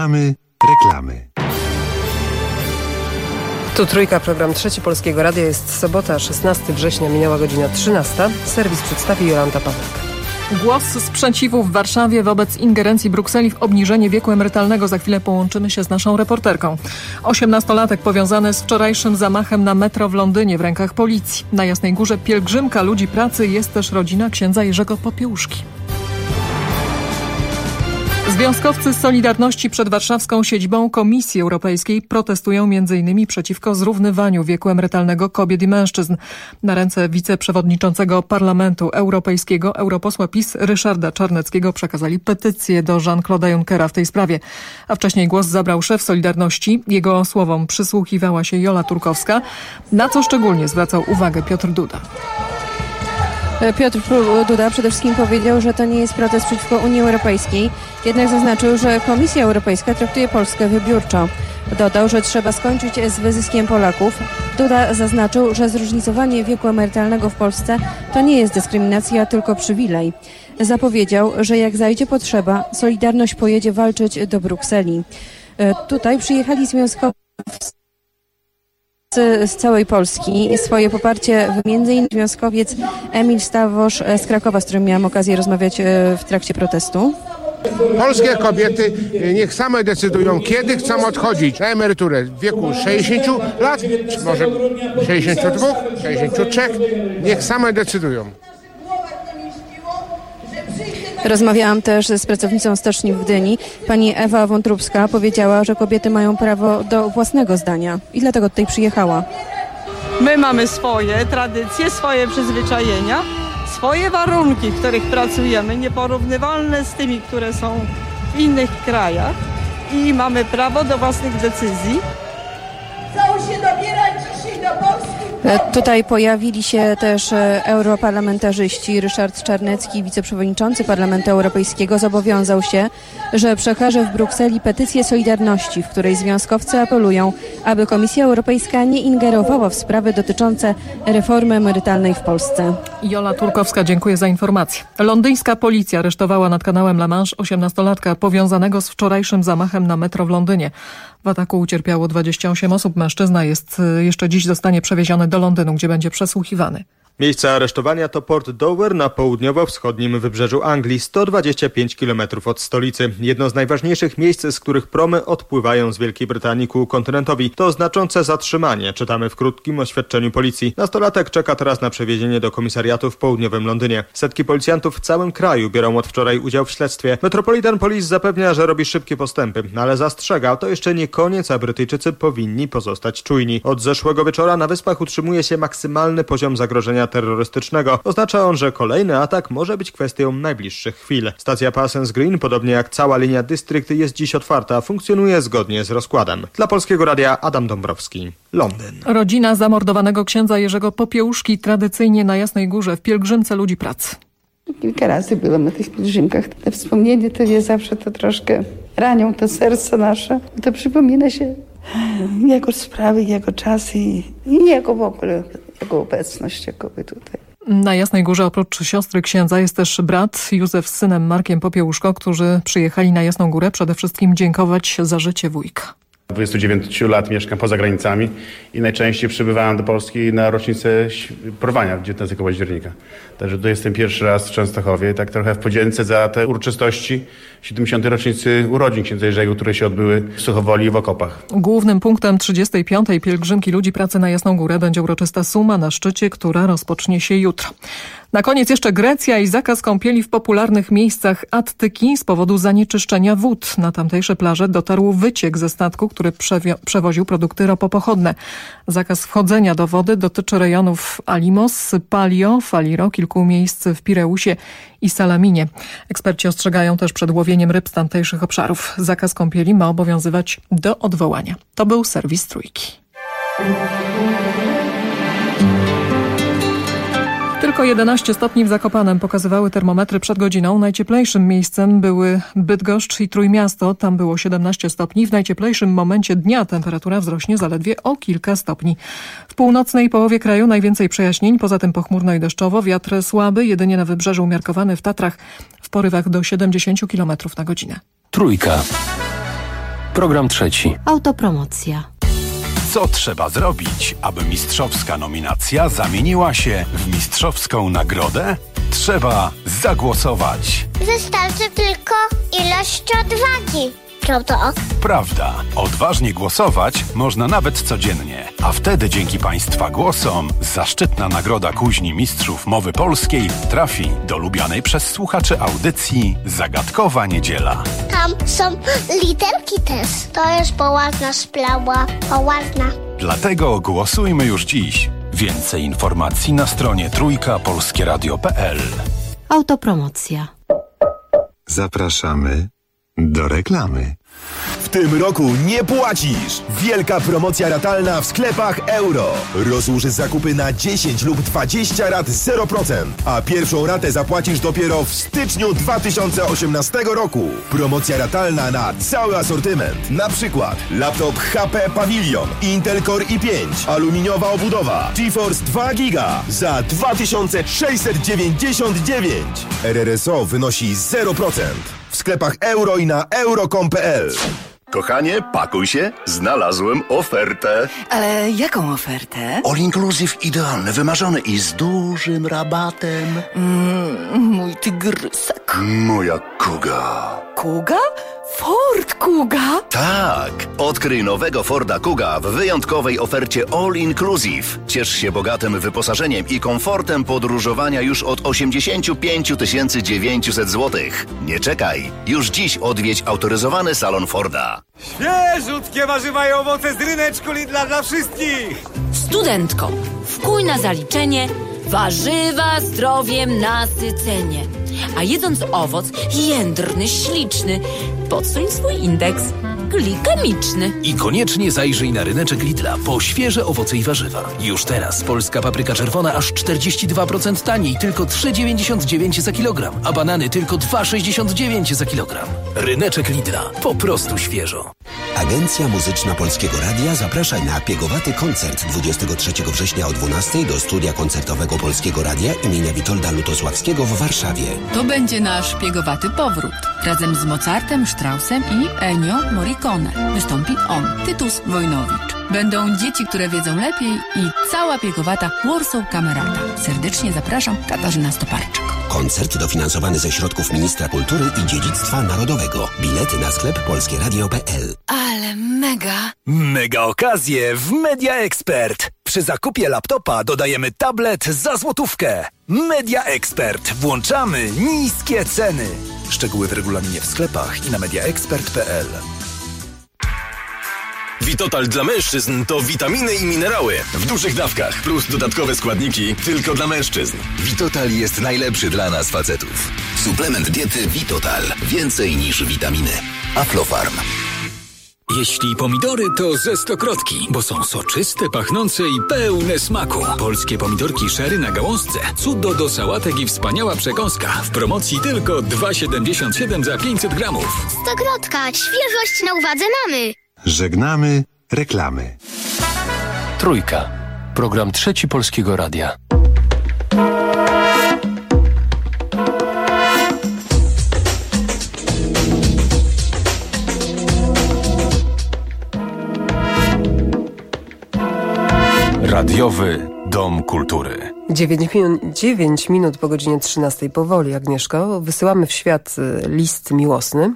Reklamy. Tu Trójka, program Trzeci Polskiego Radia. Jest sobota, 16 września, minęła godzina 13. Serwis przedstawi Jolanta Pawlak. Głos sprzeciwu w Warszawie wobec ingerencji Brukseli w obniżenie wieku emerytalnego. Za chwilę połączymy się z naszą reporterką. 18-latek powiązany z wczorajszym zamachem na metro w Londynie w rękach policji. Na Jasnej Górze pielgrzymka ludzi pracy, jest też rodzina księdza Jerzego Popiełuszki. Związkowcy Solidarności przed warszawską siedzibą Komisji Europejskiej protestują m.in. przeciwko zrównywaniu wieku emerytalnego kobiet i mężczyzn. Na ręce wiceprzewodniczącego Parlamentu Europejskiego europosła PiS Ryszarda Czarneckiego przekazali petycję do Jean-Claude'a Junckera w tej sprawie. A wcześniej głos zabrał szef Solidarności. Jego słowom przysłuchiwała się Jola Turkowska, na co szczególnie zwracał uwagę Piotr Duda. Piotr Duda przede wszystkim powiedział, że to nie jest protest przeciwko Unii Europejskiej, jednak zaznaczył, że Komisja Europejska traktuje Polskę wybiórczo. Dodał, że trzeba skończyć z wyzyskiem Polaków. Duda zaznaczył, że zróżnicowanie wieku emerytalnego w Polsce to nie jest dyskryminacja, tylko przywilej. Zapowiedział, że jak zajdzie potrzeba, Solidarność pojedzie walczyć do Brukseli. Tutaj przyjechali związkowcy z całej Polski. Swoje poparcie m.in. związkowiec Emil Stawosz z Krakowa, z którym miałam okazję rozmawiać w trakcie protestu. Polskie kobiety niech same decydują, kiedy chcą odchodzić na emeryturę w wieku 60 lat, czy może 62, 63. Niech same decydują. Rozmawiałam też z pracownicą stoczni w Gdyni. Pani Ewa Wątróbska powiedziała, że kobiety mają prawo do własnego zdania i dlatego tutaj przyjechała. My mamy swoje tradycje, swoje przyzwyczajenia, swoje warunki, w których pracujemy, nieporównywalne z tymi, które są w innych krajach i mamy prawo do własnych decyzji. Chcą się dobierać dzisiaj do Polski. Tutaj pojawili się też europarlamentarzyści. Ryszard Czarnecki, wiceprzewodniczący Parlamentu Europejskiego, zobowiązał się, że przekaże w Brukseli petycję Solidarności, w której związkowcy apelują, aby Komisja Europejska nie ingerowała w sprawy dotyczące reformy emerytalnej w Polsce. Jola Turkowska, dziękuję za informację. Londyńska policja aresztowała nad kanałem La Manche 18-latka powiązanego z wczorajszym zamachem na metro w Londynie. W ataku ucierpiało 28 osób. Mężczyzna jeszcze dziś zostanie przewieziony do Londynu, gdzie będzie przesłuchiwany. Miejsce aresztowania to Port Dover na południowo-wschodnim wybrzeżu Anglii, 125 km od stolicy. Jedno z najważniejszych miejsc, z których promy odpływają z Wielkiej Brytanii ku kontynentowi. To znaczące zatrzymanie, czytamy w krótkim oświadczeniu policji. Nastolatek czeka teraz na przewiezienie do komisariatu w południowym Londynie. Setki policjantów w całym kraju biorą od wczoraj udział w śledztwie. Metropolitan Police zapewnia, że robi szybkie postępy, ale zastrzega, to jeszcze nie koniec, a Brytyjczycy powinni pozostać czujni. Od zeszłego wieczora na Wyspach utrzymuje się maksymalny poziom zagrożenia terrorystycznego. Oznacza on, że kolejny atak może być kwestią najbliższych chwil. Stacja Parsons Green, podobnie jak cała linia District, jest dziś otwarta. Funkcjonuje zgodnie z rozkładem. Dla Polskiego Radia Adam Dąbrowski, Londyn. Rodzina zamordowanego księdza Jerzego Popiełuszki tradycyjnie na Jasnej Górze w pielgrzymce ludzi pracy. Kilka razy byłam na tych pielgrzymkach. Te wspomnienie to wie zawsze to troszkę ranią to serce nasze. To przypomina się jego sprawy, jego czasy i jego w ogóle, jego obecność jakoby tutaj. Na Jasnej Górze oprócz siostry księdza jest też brat Józef z synem Markiem Popiełuszko, którzy przyjechali na Jasną Górę przede wszystkim dziękować za życie wujka. 29 lat mieszkam poza granicami i najczęściej przybywałem do Polski na rocznicę porwania 19 października. Także to jestem pierwszy raz w Częstochowie, tak trochę w podzięce za te uroczystości 70. rocznicy urodzin księdza Jerzego, które się odbyły w Suchowoli i w okopach. Głównym punktem 35. pielgrzymki ludzi pracy na Jasną Górę będzie uroczysta suma na szczycie, która rozpocznie się jutro. Na koniec jeszcze Grecja i zakaz kąpieli w popularnych miejscach Attyki z powodu zanieczyszczenia wód. Na tamtejsze plaże dotarł wyciek ze statku, który przewoził produkty ropopochodne. Zakaz wchodzenia do wody dotyczy rejonów Alimos, Palio, Faliro, kilku miejsc w Pireusie i Salaminie. Eksperci ostrzegają też przed łowieniem ryb z tamtejszych obszarów. Zakaz kąpieli ma obowiązywać do odwołania. To był serwis Trójki. Tylko 11 stopni w Zakopanem pokazywały termometry przed godziną. Najcieplejszym miejscem były Bydgoszcz i Trójmiasto. Tam było 17 stopni. W najcieplejszym momencie dnia temperatura wzrośnie zaledwie o kilka stopni. W północnej połowie kraju najwięcej przejaśnień, poza tym pochmurno i deszczowo. Wiatr słaby, jedynie na wybrzeżu umiarkowany, w Tatrach w porywach do 70 km na godzinę. Trójka. Program trzeci. Autopromocja. Co trzeba zrobić, aby mistrzowska nominacja zamieniła się w mistrzowską nagrodę? Trzeba zagłosować. Wystarczy tylko ilość odwagi. Prawda? Prawda. Odważnie głosować można nawet codziennie. A wtedy dzięki Państwa głosom zaszczytna nagroda Kuźni Mistrzów Mowy Polskiej trafi do lubianej przez słuchaczy audycji Zagadkowa Niedziela. Tam są literki też. To jest poważna sprawa. Poważna. Dlatego głosujmy już dziś. Więcej informacji na stronie trójkapolskieradio.pl. Autopromocja. Zapraszamy do reklamy. W tym roku nie płacisz! Wielka promocja ratalna w sklepach Euro. Rozłóż zakupy na 10 lub 20 rat 0%, a pierwszą ratę zapłacisz dopiero w styczniu 2018 roku. Promocja ratalna na cały asortyment. Na przykład laptop HP Pavilion, Intel Core i5, aluminiowa obudowa, GeForce 2 GB za 2699. RRSO wynosi 0%. W sklepach Euro i na euro.com.pl. Kochanie, pakuj się, znalazłem ofertę. Ale jaką ofertę? All inclusive idealny, wymarzony i z dużym rabatem. Mój tygrysek. Moja Kuga. Kuga? Ford Kuga? Tak, odkryj nowego Forda Kuga w wyjątkowej ofercie All Inclusive. Ciesz się bogatym wyposażeniem i komfortem podróżowania już od 85 900 zł. Nie czekaj, już dziś odwiedź autoryzowany salon Forda. Świeżutkie warzywa i owoce z ryneczku Lidla dla wszystkich! Studentko, wkuj na zaliczenie warzywa zdrowiem nasycenie. A jedząc owoc jędrny, śliczny, podsuń swój indeks glikemiczny. I koniecznie zajrzyj na ryneczek Lidla po świeże owoce i warzywa. Już teraz polska papryka czerwona aż 42% taniej, tylko 3,99 za kilogram, a banany tylko 2,69 za kilogram. Ryneczek Lidla. Po prostu świeżo. Agencja Muzyczna Polskiego Radia zaprasza na piegowaty koncert 23 września o 12 do studia koncertowego Polskiego Radia imienia Witolda Lutosławskiego w Warszawie. To będzie nasz piegowaty powrót. Razem z Mozartem, Straussem i Ennio Morricone. Wystąpi on, Tytus Wojnowicz. Będą dzieci, które wiedzą lepiej i cała piegowata Warsaw Kamerata. Serdecznie zapraszam, Katarzyna Stoparczyk. Koncert dofinansowany ze środków Ministra Kultury i Dziedzictwa Narodowego. Bilety na sklep polskieradio.pl. Ale mega! Mega okazje w Media Expert. Przy zakupie laptopa dodajemy tablet za złotówkę. Media Expert. Włączamy niskie ceny. Szczegóły w regulaminie w sklepach i na mediaexpert.pl. Vitotal dla mężczyzn to witaminy i minerały w dużych dawkach plus dodatkowe składniki tylko dla mężczyzn. Vitotal jest najlepszy dla nas facetów. Suplement diety Vitotal. Więcej niż witaminy. Aflofarm. Jeśli pomidory, to ze Stokrotki, bo są soczyste, pachnące i pełne smaku. Polskie pomidorki sherry na gałązce. Cudo do sałatek i wspaniała przekąska. W promocji tylko 2,77 za 500 gramów. Stokrotka, świeżość na uwadze mamy. Żegnamy reklamy. Trójka. Program trzeci Polskiego Radia. Radiowy Dom Kultury. 9 minut po godzinie 13. Powoli, Agnieszko. Wysyłamy w świat list miłosny.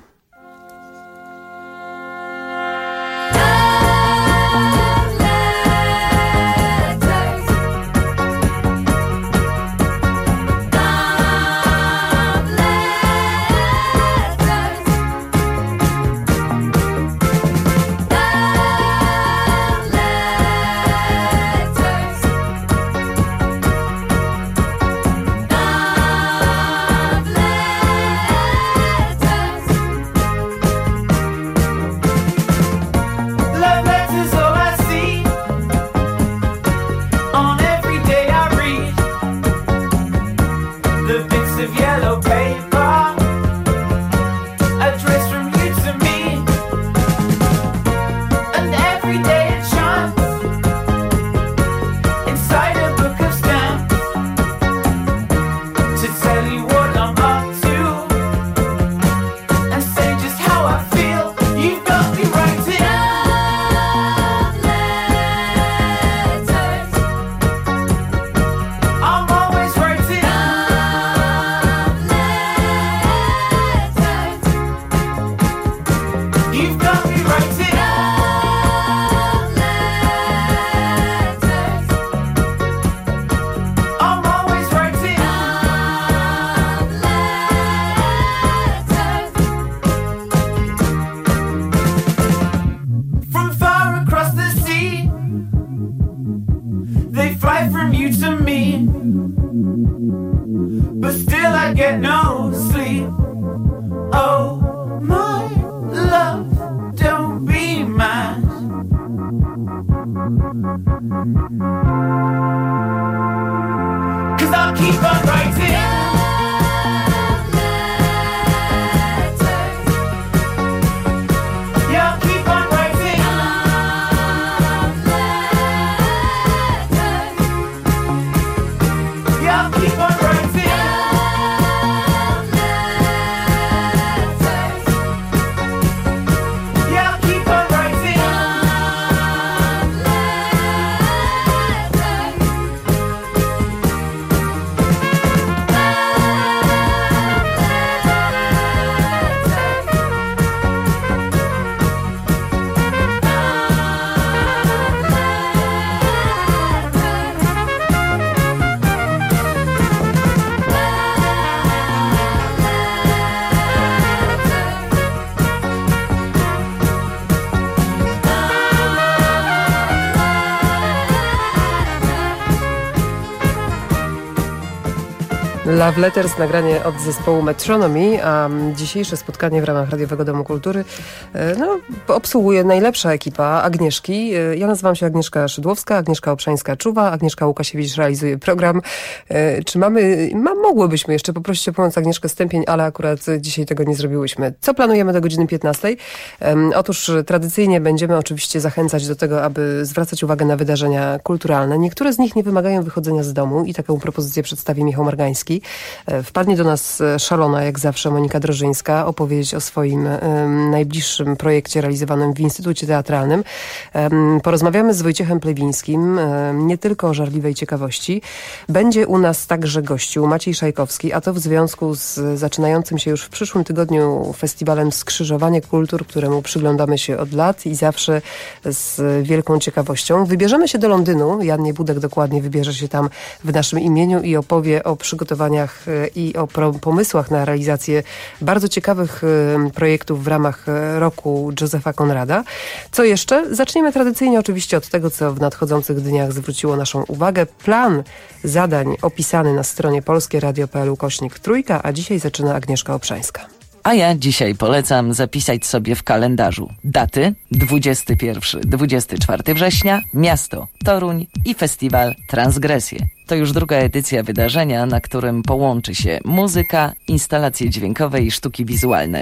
You've got me writing love letters. I'm always writing love letters. From far across the sea, they fly from you to me, but still I get no sleep. Oh, my love, don't be mad. 'Cause I'll keep on writing love letters. Yeah, I'll keep on writing love letters. Yeah, I'll keep on writing love letters. Yeah, I'll keep on writing love Love Letters, nagranie od zespołu Metronomy, a dzisiejsze spotkanie w ramach Radiowego Domu Kultury obsługuje najlepsza ekipa Agnieszki. Ja nazywam się Agnieszka Szydłowska, Agnieszka Obszańska czuwa, Agnieszka Łukasiewicz realizuje program. Czy mogłybyśmy jeszcze poprosić o pomoc Agnieszkę Stępień, ale akurat dzisiaj tego nie zrobiłyśmy. Co planujemy do godziny 15? Otóż tradycyjnie będziemy oczywiście zachęcać do tego, aby zwracać uwagę na wydarzenia kulturalne. Niektóre z nich nie wymagają wychodzenia z domu i taką propozycję przedstawi Michał Margański. Wpadnie do nas szalona, jak zawsze, Monika Drożyńska, opowiedzieć o swoim najbliższym projekcie realizowanym w Instytucie Teatralnym. Porozmawiamy z Wojciechem Plewińskim, nie tylko o żarliwej ciekawości. Będzie u nas także gościu Maciej Szajkowski, a to w związku z zaczynającym się już w przyszłym tygodniu festiwalem Skrzyżowanie Kultur, któremu przyglądamy się od lat i zawsze z wielką ciekawością. Wybierzemy się do Londynu. Jan Niebudek dokładnie wybierze się tam w naszym imieniu i opowie o przygotowaniach i o pomysłach na realizację bardzo ciekawych projektów w ramach roku Józefa Konrada. Co jeszcze? Zaczniemy tradycyjnie oczywiście od tego, co w nadchodzących dniach zwróciło naszą uwagę. Plan zadań opisany na stronie polskieradio.pl/3, a dzisiaj zaczyna Agnieszka Obszańska. A ja dzisiaj polecam zapisać sobie w kalendarzu daty 21-24 września, miasto Toruń i festiwal Transgresje. To już druga edycja wydarzenia, na którym połączy się muzyka, instalacje dźwiękowe i sztuki wizualne.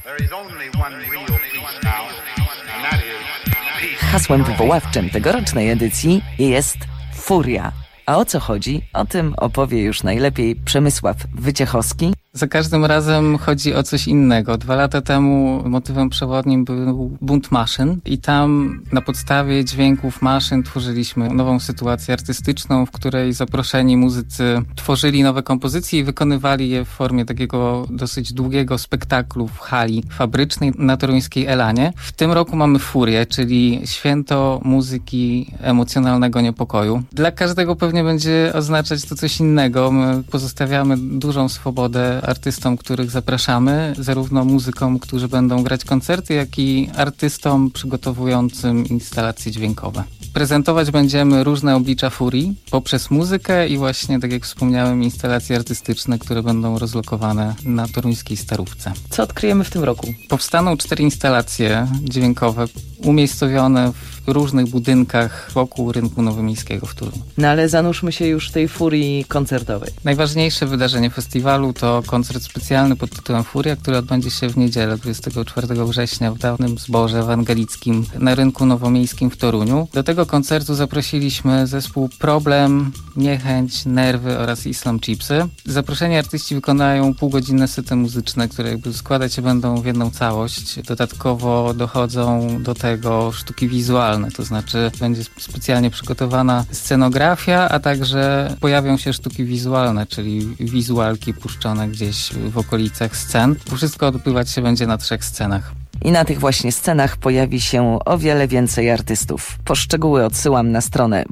Hasłem wywoławczym tegorocznej edycji jest Furia. A o co chodzi? O tym opowie już najlepiej Przemysław Wyciechowski. Za każdym razem chodzi o coś innego. 2 lata temu motywem przewodnim był bunt maszyn i tam na podstawie dźwięków maszyn tworzyliśmy nową sytuację artystyczną, w której zaproszeni muzycy tworzyli nowe kompozycje i wykonywali je w formie takiego dosyć długiego spektaklu w hali fabrycznej na toruńskiej Elanie. W tym roku mamy Furię, czyli święto muzyki emocjonalnego niepokoju. Dla każdego pewnie będzie oznaczać to coś innego. My pozostawiamy dużą swobodę artystom, których zapraszamy, zarówno muzykom, którzy będą grać koncerty, jak i artystom przygotowującym instalacje dźwiękowe. Prezentować będziemy różne oblicza Furii poprzez muzykę i właśnie, tak jak wspomniałem, instalacje artystyczne, które będą rozlokowane na toruńskiej Starówce. Co odkryjemy w tym roku? Powstaną 4 instalacje dźwiękowe umiejscowione w różnych budynkach wokół rynku nowomiejskiego w Toruniu. No ale zanurzmy się już w tej furii koncertowej. Najważniejsze wydarzenie festiwalu to koncert specjalny pod tytułem Furia, który odbędzie się w niedzielę 24 września w Dawnym Zborze Ewangelickim na rynku nowomiejskim w Toruniu. Do tego koncertu zaprosiliśmy zespół Problem, Niechęć, Nerwy oraz Islam Chipsy. Zaproszeni artyści wykonają półgodzinne sety muzyczne, które jakby składać się będą w jedną całość. Dodatkowo dochodzą do tego sztuki wizualne, to znaczy będzie specjalnie przygotowana scenografia, a także pojawią się sztuki wizualne, czyli wizualki puszczone gdzieś w okolicach scen. Wszystko odbywać się będzie na 3 scenach. I na tych właśnie scenach pojawi się o wiele więcej artystów. Po szczegóły odsyłam na stronę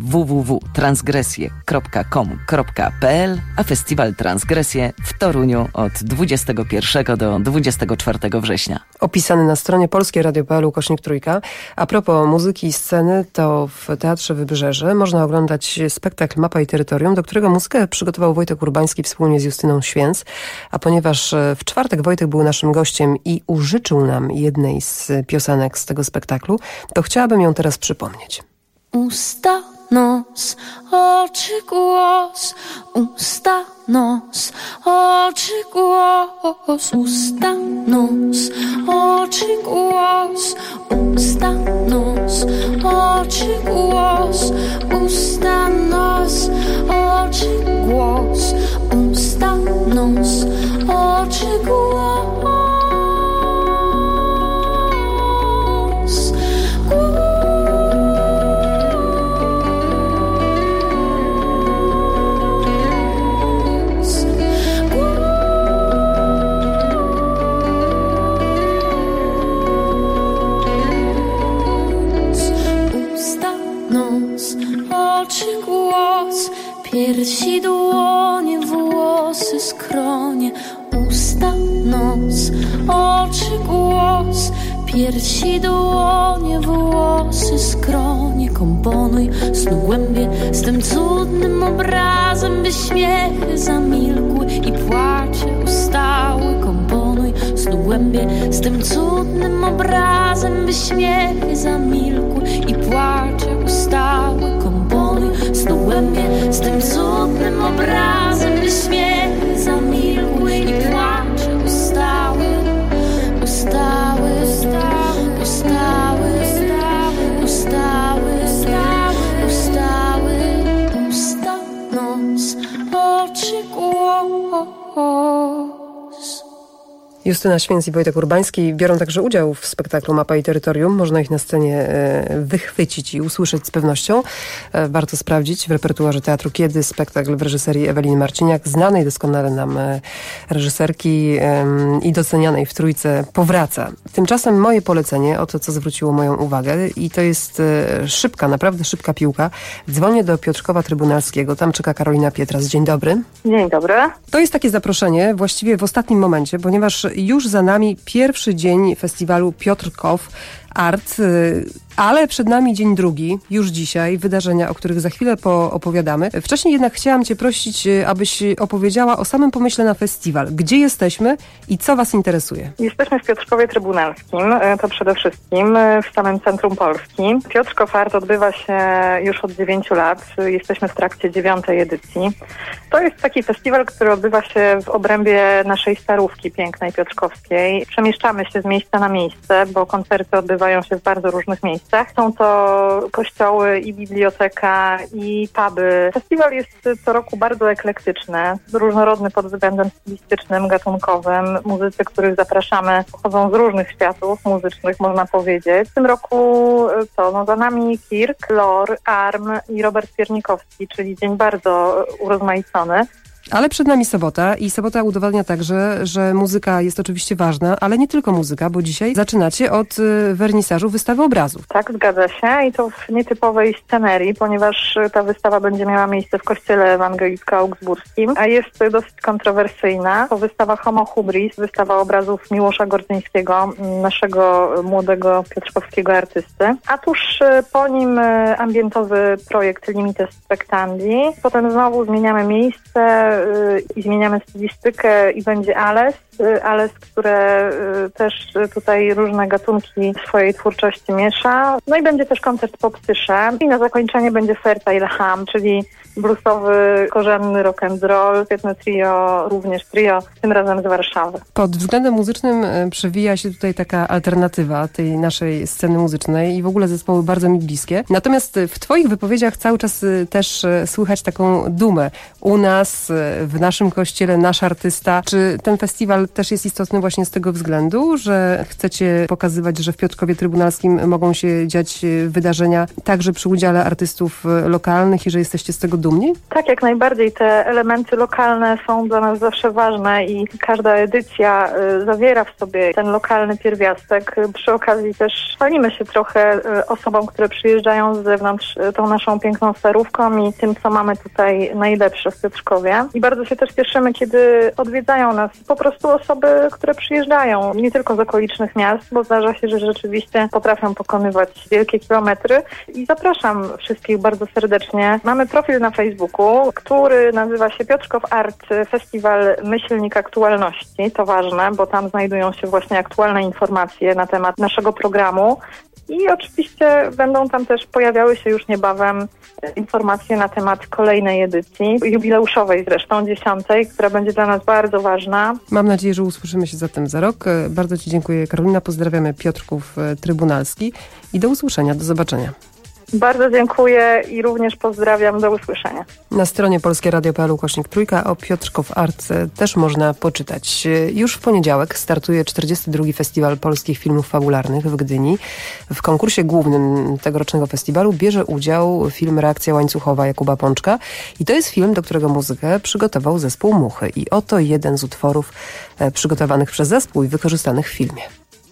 www.transgresje.com.pl, a festiwal Transgresje w Toruniu od 21 do 24 września. Opisany na stronie polskieradio.pl/3. A propos muzyki i sceny, to w Teatrze Wybrzeże można oglądać spektakl Mapa i Terytorium, do którego muzykę przygotował Wojtek Urbański wspólnie z Justyną Święc. A ponieważ w czwartek Wojtek był naszym gościem i użyczył nam jednej z piosenek z tego spektaklu, to chciałabym ją teraz przypomnieć. Usta, nos, oczy, głos. Usta, nos, oczy, głos. Usta, nos, oczy, głos. Usta, nos, oczy, głos. Usta, nos, oczy, głos. Usta, nos, oczy, głos. Piersi, dłonie, włosy, skronie. Usta, nos, oczy, głos. Piersi, dłonie, włosy, skronie. Komponuj snu głębie z tym cudnym obrazem, by śmiechy zamilkły i płacze ustały. Komponuj snu głębie z tym cudnym obrazem, by śmiechy zamilkły i płacze ustały. Komponuj snu głębie z tym cudnym obrazem, by śmiechy zamilkły i płacze ustały. Ustały, ustały, ustały, ustały, ustały, usta, nos, oczy, głos. Justyna Święc i Wojtek Urbański biorą także udział w spektaklu Mapa i Terytorium. Można ich na scenie wychwycić i usłyszeć z pewnością. Warto sprawdzić w repertuarze teatru Kiedy spektakl w reżyserii Eweliny Marciniak, znanej doskonale nam reżyserki i docenianej w Trójce, powraca. Tymczasem moje polecenie, o to co zwróciło moją uwagę, i to jest szybka, naprawdę szybka piłka. Dzwonię do Piotrkowa Trybunalskiego. Tam czeka Karolina Pietras. Dzień dobry. Dzień dobry. To jest takie zaproszenie właściwie w ostatnim momencie, ponieważ już za nami pierwszy dzień festiwalu Piotrkow Art, ale przed nami dzień drugi, już dzisiaj, wydarzenia, o których za chwilę opowiadamy. Wcześniej jednak chciałam Cię prosić, abyś opowiedziała o samym pomyśle na festiwal. Gdzie jesteśmy i co Was interesuje? Jesteśmy w Piotrkowie Trybunalskim, to przede wszystkim w samym centrum Polski. Piotrkow Art odbywa się już od 9 lat. Jesteśmy w trakcie 9. edycji. To jest taki festiwal, który odbywa się w obrębie naszej starówki pięknej piotrkowskiej. Przemieszczamy się z miejsca na miejsce, bo koncerty odbywają się w bardzo różnych miejscach. Są to kościoły i biblioteka i puby. Festiwal jest co roku bardzo eklektyczny, różnorodny pod względem stylistycznym, gatunkowym. Muzycy, których zapraszamy, pochodzą z różnych światów muzycznych, można powiedzieć. W tym roku za nami Kirk, Lor, Arm i Robert Piernikowski, czyli dzień bardzo urozmaicony. Ale przed nami sobota i sobota udowadnia także, że muzyka jest oczywiście ważna, ale nie tylko muzyka, bo dzisiaj zaczynacie od wernisażu wystawy obrazów. Tak, zgadza się i to w nietypowej scenerii, ponieważ ta wystawa będzie miała miejsce w Kościele Ewangelicko-Augsburskim, a jest dosyć kontrowersyjna. To wystawa Homo Hubris, wystawa obrazów Miłosza Gordzyńskiego, naszego młodego piotrkowskiego artysty. A tuż po nim ambientowy projekt Limites Spectandi. Potem znowu zmieniamy miejsce i zmieniamy stylistykę i będzie Ales, które też tutaj różne gatunki swojej twórczości miesza. No i będzie też koncert po Psysze. I na zakończenie będzie Fertile Ham, czyli bluesowy, korzenny rock'n'roll, świetne trio, również trio, tym razem z Warszawy. Pod względem muzycznym przewija się tutaj taka alternatywa tej naszej sceny muzycznej i w ogóle zespoły bardzo mi bliskie. Natomiast w Twoich wypowiedziach cały czas też słychać taką dumę. U nas, w naszym kościele, nasz artysta. Czy ten festiwal też jest istotny właśnie z tego względu, że chcecie pokazywać, że w Piotrkowie Trybunalskim mogą się dziać wydarzenia także przy udziale artystów lokalnych i że jesteście z tego dumni? Tak, jak najbardziej. Te elementy lokalne są dla nas zawsze ważne i każda edycja zawiera w sobie ten lokalny pierwiastek. Przy okazji też chwalimy się trochę osobom, które przyjeżdżają z zewnątrz tą naszą piękną Starówką i tym, co mamy tutaj najlepsze w Piotrkowie. I bardzo się też cieszymy, kiedy odwiedzają nas po prostu osoby, które przyjeżdżają nie tylko z okolicznych miast, bo zdarza się, że rzeczywiście potrafią pokonywać wielkie kilometry. I zapraszam wszystkich bardzo serdecznie. Mamy profil na Facebooku, który nazywa się Piotrków Art Festiwal Myślnik Aktualności. To ważne, bo tam znajdują się właśnie aktualne informacje na temat naszego programu. I oczywiście będą tam też pojawiały się już niebawem informacje na temat kolejnej edycji, jubileuszowej zresztą, 10., która będzie dla nas bardzo ważna. Mam nadzieję, że usłyszymy się zatem za rok. Bardzo Ci dziękuję, Karolina. Pozdrawiamy Piotrków Trybunalski i do usłyszenia, do zobaczenia. Bardzo dziękuję i również pozdrawiam. Do usłyszenia. Na stronie polskieradio.pl/3 o Piotrków Art też można poczytać. Już w poniedziałek startuje 42. Festiwal Polskich Filmów Fabularnych w Gdyni. W konkursie głównym tegorocznego festiwalu bierze udział film Reakcja łańcuchowa Jakuba Pączka i to jest film, do którego muzykę przygotował zespół Muchy. I oto jeden z utworów przygotowanych przez zespół i wykorzystanych w filmie.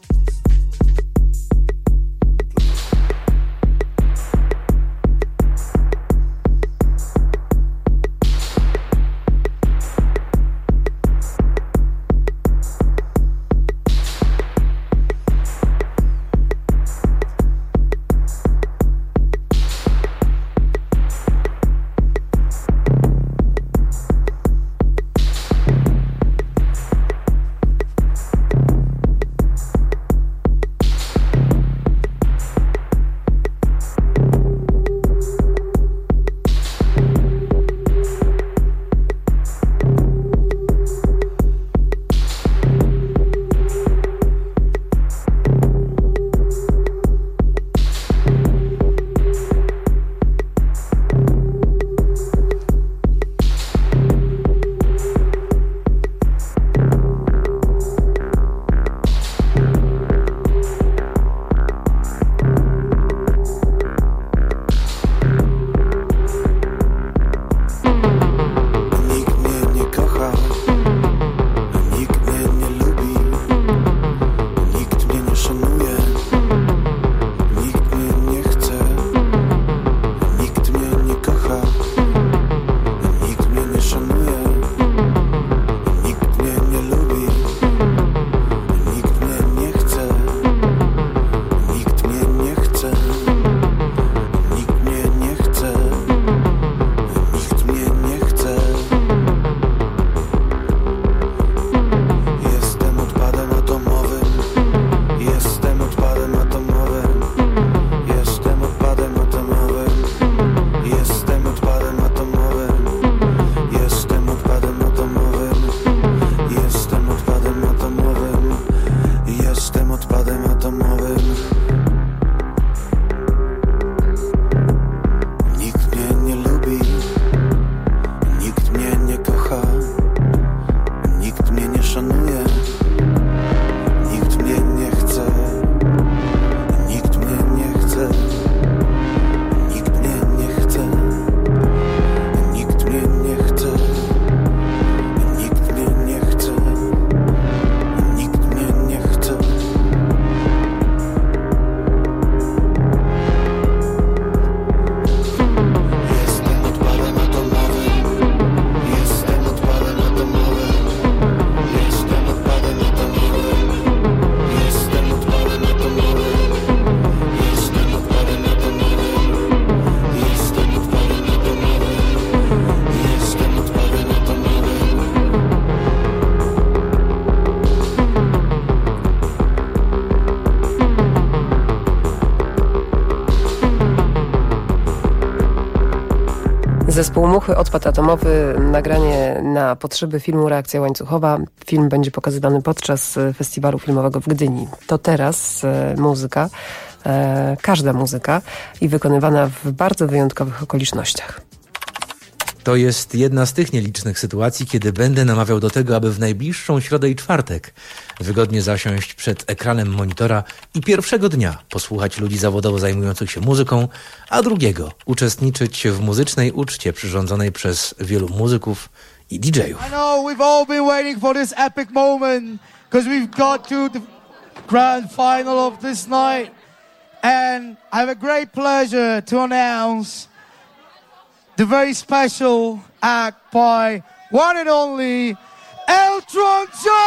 Zespół Muchy, Odpad atomowy, nagranie na potrzeby filmu Reakcja łańcuchowa. Film będzie pokazywany podczas festiwalu filmowego w Gdyni. To teraz muzyka, każda muzyka i wykonywana w bardzo wyjątkowych okolicznościach. To jest jedna z tych nielicznych sytuacji, kiedy będę namawiał do tego, aby w najbliższą środę i czwartek wygodnie zasiąść przed ekranem monitora i pierwszego dnia posłuchać ludzi zawodowo zajmujących się muzyką, a drugiego uczestniczyć w muzycznej uczcie przyrządzonej przez wielu muzyków i DJ-ów. I know we've all been waiting for this epic moment because we've got to the grand final of this night and I have a great pleasure to announce the very special act by one and only Elton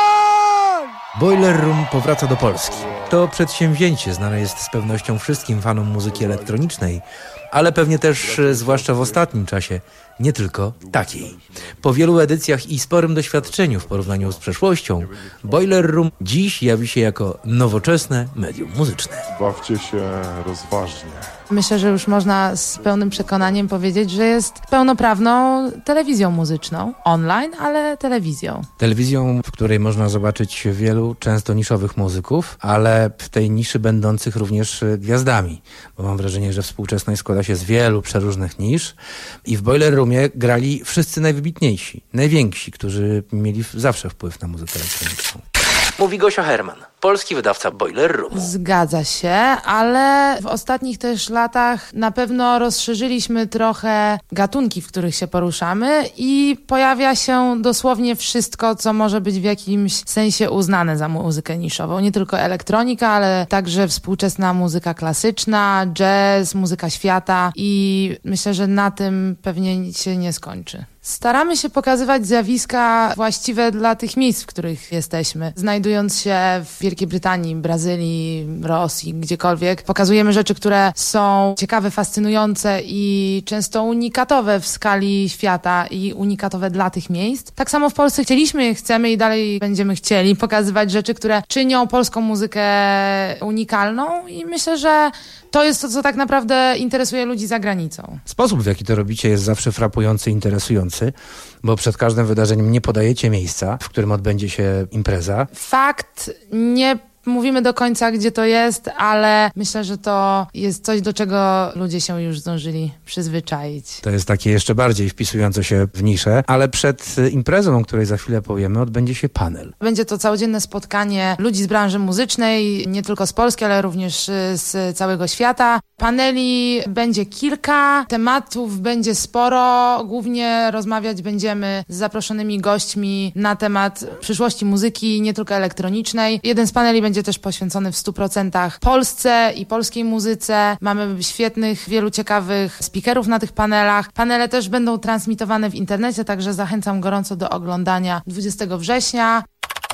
John! Boiler Room powraca do Polski. To przedsięwzięcie znane jest z pewnością wszystkim fanom muzyki elektronicznej, ale pewnie też, zwłaszcza w ostatnim czasie, nie tylko takiej. Po wielu edycjach i sporym doświadczeniu w porównaniu z przeszłością, Boiler Room dziś jawi się jako nowoczesne medium muzyczne. Bawcie się rozważnie. Myślę, że już można z pełnym przekonaniem powiedzieć, że jest pełnoprawną telewizją muzyczną. Online, ale telewizją. Telewizją, w której można zobaczyć wielu, często niszowych muzyków, ale w tej niszy będących również gwiazdami. Bo mam wrażenie, że współczesność składa się z wielu przeróżnych nisz i w Boiler Roomie grali wszyscy najwybitniejsi, najwięksi, którzy mieli zawsze wpływ na muzykę elektroniczną. Mówi Gosia Herman, polski wydawca Boiler Room. Zgadza się, ale w ostatnich też latach na pewno rozszerzyliśmy trochę gatunki, w których się poruszamy i pojawia się dosłownie wszystko, co może być w jakimś sensie uznane za muzykę niszową. Nie tylko elektronika, ale także współczesna muzyka klasyczna, jazz, muzyka świata i myślę, że na tym pewnie się nie skończy. Staramy się pokazywać zjawiska właściwe dla tych miejsc, w których jesteśmy. Znajdując się w Wielkiej Brytanii, Brazylii, Rosji, gdziekolwiek, pokazujemy rzeczy, które są ciekawe, fascynujące i często unikatowe w skali świata i unikatowe dla tych miejsc. Tak samo w Polsce chcemy i dalej będziemy chcieli pokazywać rzeczy, które czynią polską muzykę unikalną i myślę, że to jest to, co tak naprawdę interesuje ludzi za granicą. Sposób, w jaki to robicie, jest zawsze frapujący, interesujący, bo przed każdym wydarzeniem nie podajecie miejsca, w którym odbędzie się impreza. Fakt, nie mówimy do końca, gdzie to jest, ale myślę, że to jest coś, do czego ludzie się już zdążyli przyzwyczaić. To jest takie jeszcze bardziej wpisujące się w niszę, ale przed imprezą, o której za chwilę powiemy, odbędzie się panel. Będzie to całodzienne spotkanie ludzi z branży muzycznej, nie tylko z Polski, ale również z całego świata. Paneli będzie kilka, tematów będzie sporo, głównie rozmawiać będziemy z zaproszonymi gośćmi na temat przyszłości muzyki, nie tylko elektronicznej. Jeden z paneli będzie też poświęcony w 100% Polsce i polskiej muzyce. Mamy świetnych, wielu ciekawych speakerów na tych panelach. Panele też będą transmitowane w internecie, także zachęcam gorąco do oglądania 20 września.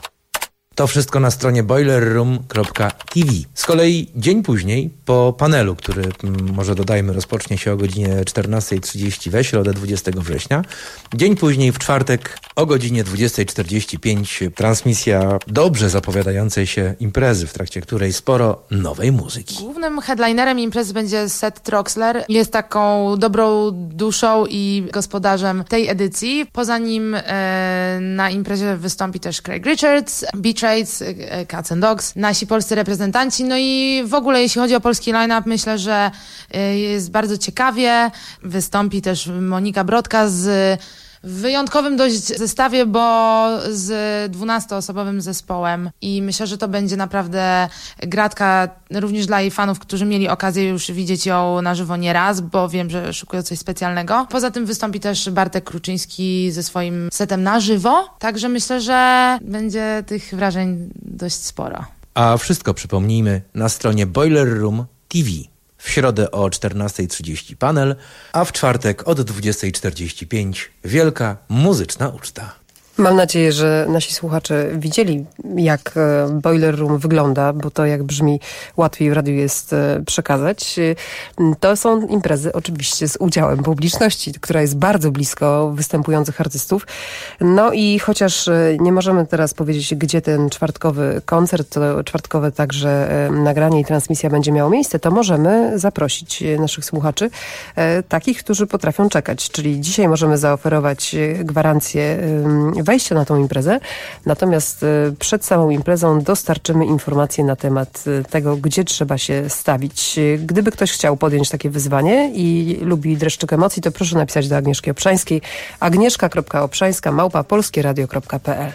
To wszystko na stronie boilerroom.tv. Z kolei dzień później, po panelu, który, może dodajmy, rozpocznie się o godzinie 14:30 we środę 20 września. Dzień później, w czwartek o godzinie 20:45 transmisja dobrze zapowiadającej się imprezy, w trakcie której sporo nowej muzyki. Głównym headlinerem imprezy będzie Seth Troxler. Jest taką dobrą duszą i gospodarzem tej edycji. Poza nim na imprezie wystąpi też Craig Richards, Beach Cats and Dogs, nasi polscy reprezentanci. No i w ogóle jeśli chodzi o polski line-up, myślę, że jest bardzo ciekawie. Wystąpi też Monika Brodka w wyjątkowym dość zestawie, bo z 12-osobowym zespołem i myślę, że to będzie naprawdę gratka również dla jej fanów, którzy mieli okazję już widzieć ją na żywo nieraz, bo wiem, że szykują coś specjalnego. Poza tym wystąpi też Bartek Kruczyński ze swoim setem na żywo, także myślę, że będzie tych wrażeń dość sporo. A wszystko, przypomnijmy, na stronie Boiler Room TV. W środę o 14:30 panel, a w czwartek od 20:45 wielka muzyczna uczta. Mam nadzieję, że nasi słuchacze widzieli, jak Boiler Room wygląda, bo to jak brzmi łatwiej w radiu jest przekazać. To są imprezy oczywiście z udziałem publiczności, która jest bardzo blisko występujących artystów. No i chociaż nie możemy teraz powiedzieć, gdzie ten czwartkowy koncert, to czwartkowe także nagranie i transmisja będzie miało miejsce, to możemy zaprosić naszych słuchaczy, takich, którzy potrafią czekać. Czyli dzisiaj możemy zaoferować gwarancję wejścia na tą imprezę. Natomiast przed samą imprezą dostarczymy informacje na temat tego, gdzie trzeba się stawić. Gdyby ktoś chciał podjąć takie wyzwanie i lubi dreszczyk emocji, to proszę napisać do Agnieszki Obszańskiej. agnieszka.obszańska@polskieradio.pl.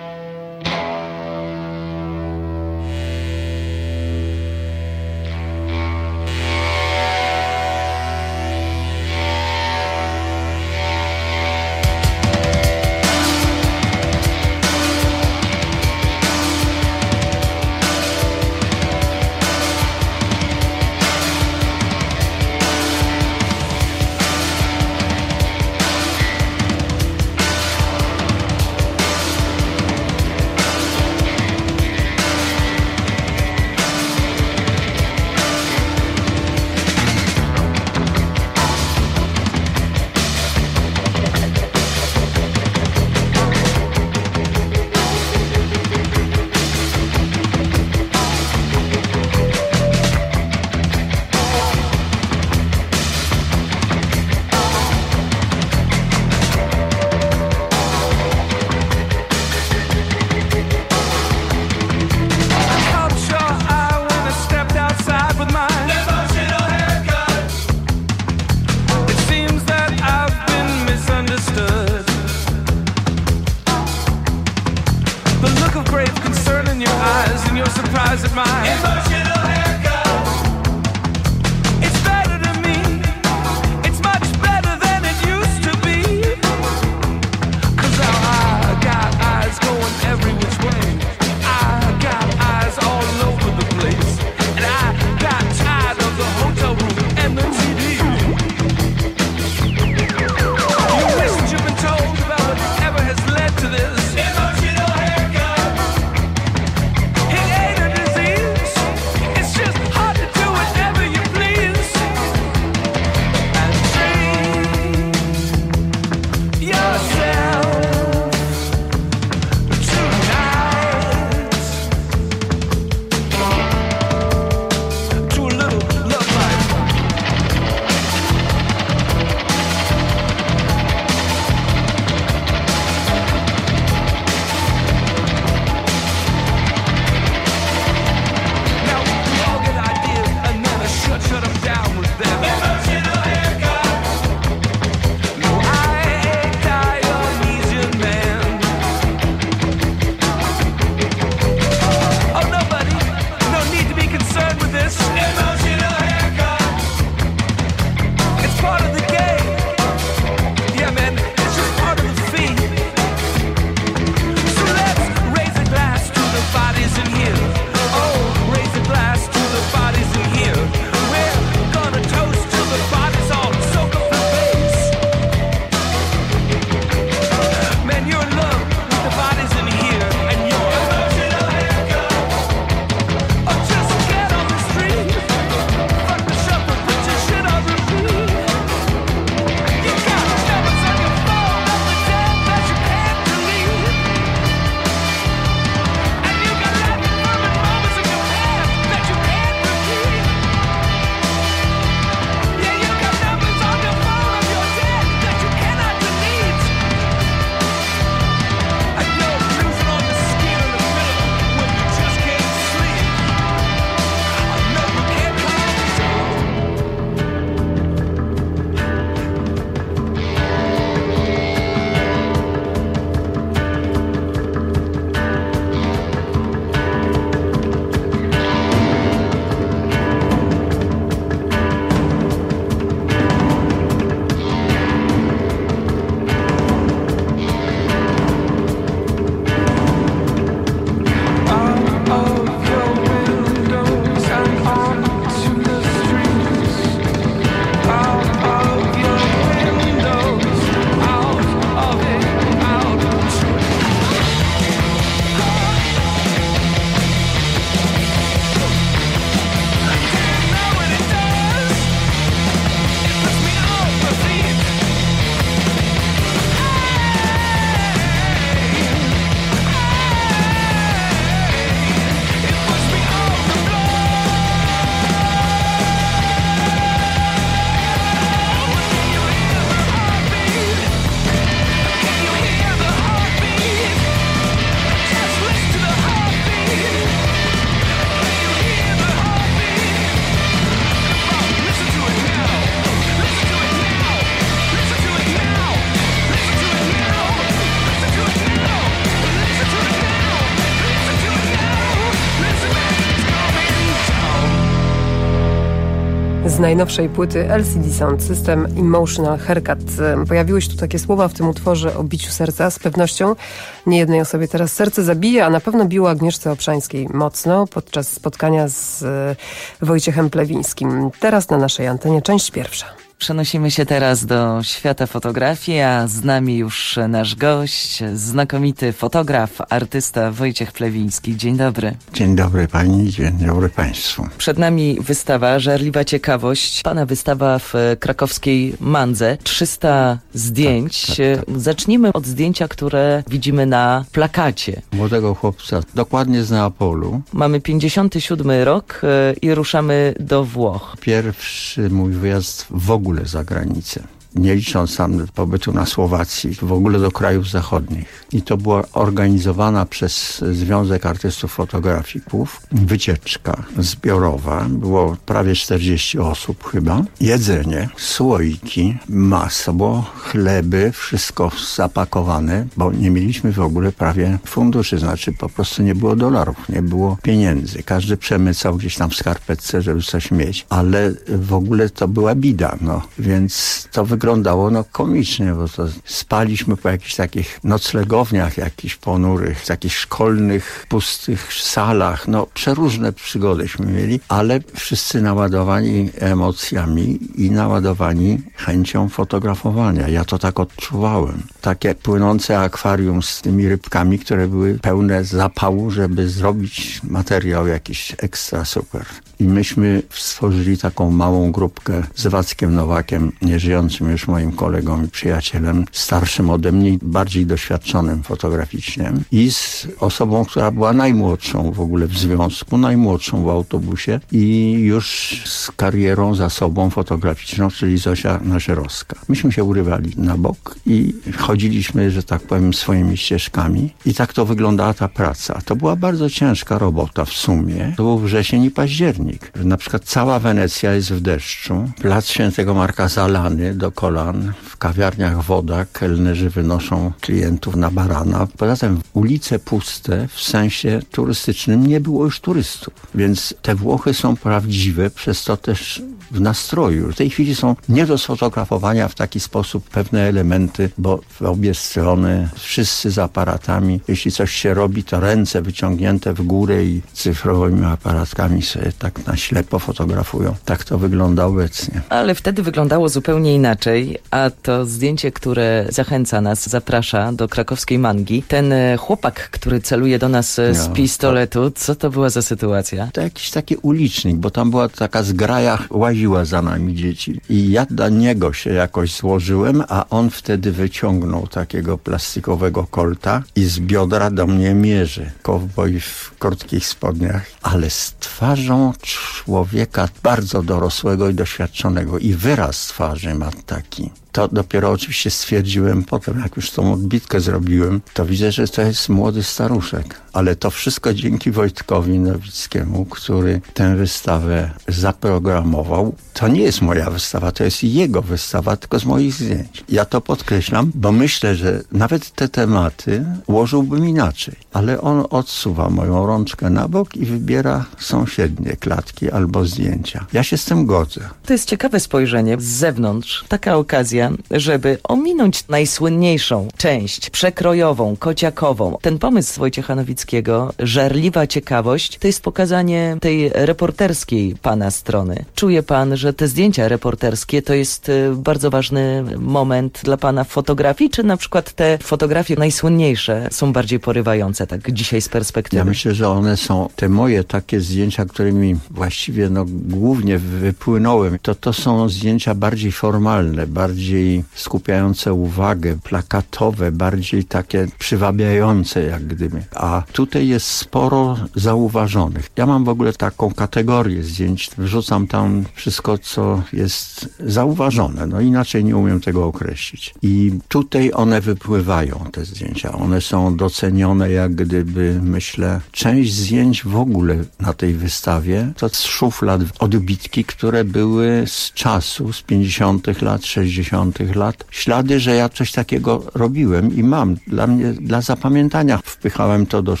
z najnowszej płyty LCD Sound System Emotional Haircut. Pojawiły się tu takie słowa w tym utworze o biciu serca. Z pewnością niejednej osobie teraz serce zabije, a na pewno biło Agnieszce Obszańskiej mocno podczas spotkania z Wojciechem Plewińskim. Teraz na naszej antenie część pierwsza. Przenosimy się teraz do świata fotografii, a z nami już nasz gość, znakomity fotograf, artysta Wojciech Plewiński. Dzień dobry. Dzień dobry pani, dzień dobry państwu. Przed nami wystawa Żarliwa ciekawość. Pana wystawa w krakowskiej Mandze. 300 zdjęć. Tak. Zacznijmy od zdjęcia, które widzimy na plakacie. Młodego chłopca, dokładnie z Neapolu. Mamy 57 rok i ruszamy do Włoch. Pierwszy mój wyjazd w ogóle za granicę. Nie licząc tam pobytu na Słowacji, w ogóle do krajów zachodnich. I to była organizowana przez Związek Artystów Fotografików wycieczka zbiorowa. Było prawie 40 osób chyba. Jedzenie, słoiki, masło, chleby, wszystko zapakowane, bo nie mieliśmy w ogóle prawie funduszy. Znaczy po prostu nie było dolarów, nie było pieniędzy. Każdy przemycał gdzieś tam w skarpetce, żeby coś mieć. Ale w ogóle to była bida, no. Więc to wyglądało komicznie, bo to spaliśmy po jakichś takich noclegowniach, jakichś ponurych, takich szkolnych, pustych salach. Przeróżne przygоdyśmy mieli, ale wszyscy naładowani emocjami i naładowani chęcią fotografowania. Ja to tak odczuwałem. Takie płynące akwarium z tymi rybkami, które były pełne zapału, żeby zrobić materiał jakiś ekstra super. I myśmy stworzyli taką małą grupkę z Wackiem Nowakiem, nieżyjącym już moim kolegą i przyjacielem, starszym ode mnie, bardziej doświadczonym fotograficznie i z osobą, która była najmłodszą w ogóle w związku, najmłodszą w autobusie i już z karierą za sobą fotograficzną, czyli Zosia Nazierowska. Myśmy się urywali na bok i chodziliśmy, że tak powiem, swoimi ścieżkami i tak to wyglądała ta praca. To była bardzo ciężka robota w sumie. To był wrzesień i październik. Na przykład cała Wenecja jest w deszczu. Plac Świętego Marka zalany do kolan. W kawiarniach woda. Kelnerzy wynoszą klientów na barana. Poza tym ulice puste w sensie turystycznym. Nie było już turystów. Więc te Włochy są prawdziwe, przez to też w nastroju. W tej chwili są nie do sfotografowania w taki sposób pewne elementy, bo w obie strony wszyscy z aparatami. Jeśli coś się robi, to ręce wyciągnięte w górę i cyfrowymi aparatkami sobie tak na ślepo fotografują. Tak to wygląda obecnie. Ale wtedy wyglądało zupełnie inaczej, a to zdjęcie, które zachęca nas, zaprasza do krakowskiej Mangi. Ten chłopak, który celuje do nas z pistoletu, co to była za sytuacja? To jakiś taki ulicznik, bo tam była taka zgraja, łaziła za nami dzieci. I ja dla niego się jakoś złożyłem, a on wtedy wyciągnął takiego plastikowego kolta i z biodra do mnie mierzy. Kowboj w krótkich spodniach, ale z twarzą człowieka bardzo dorosłego i doświadczonego i wyraz twarzy ma taki. To dopiero oczywiście stwierdziłem potem, jak już tą odbitkę zrobiłem, to widzę, że to jest młody staruszek. Ale to wszystko dzięki Wojtkowi Nowickiemu, który tę wystawę zaprogramował. To nie jest moja wystawa, to jest jego wystawa, tylko z moich zdjęć. Ja to podkreślam, bo myślę, że nawet te tematy ułożyłbym inaczej. Ale on odsuwa moją rączkę na bok i wybiera sąsiednie klatki albo zdjęcia. Ja się z tym godzę. To jest ciekawe spojrzenie z zewnątrz. Taka okazja, żeby ominąć najsłynniejszą część przekrojową, kociakową. Ten pomysł Wojciecha Nowickiego, Żarliwa ciekawość, to jest pokazanie tej reporterskiej pana strony. Czuje pan, że te zdjęcia reporterskie to jest bardzo ważny moment dla pana w fotografii, czy na przykład te fotografie najsłynniejsze są bardziej porywające, tak dzisiaj z perspektywy? Ja myślę, że one są te moje takie zdjęcia, którymi właściwie głównie wypłynąłem. To są zdjęcia bardziej formalne, bardziej skupiające uwagę, plakatowe, bardziej takie przywabiające jak gdyby. A tutaj jest sporo zauważonych. Ja mam w ogóle taką kategorię zdjęć. Wrzucam tam wszystko, co jest zauważone. Inaczej nie umiem tego określić. I tutaj one wypływają, te zdjęcia. One są docenione jak gdyby, myślę, część zdjęć w ogóle na tej wystawie to z szuflad odbitki, które były z czasu, z 50 lat, 60 lat. Ślady, że ja coś takiego robiłem i mam. Dla mnie, dla zapamiętania wpychałem to do szuflad.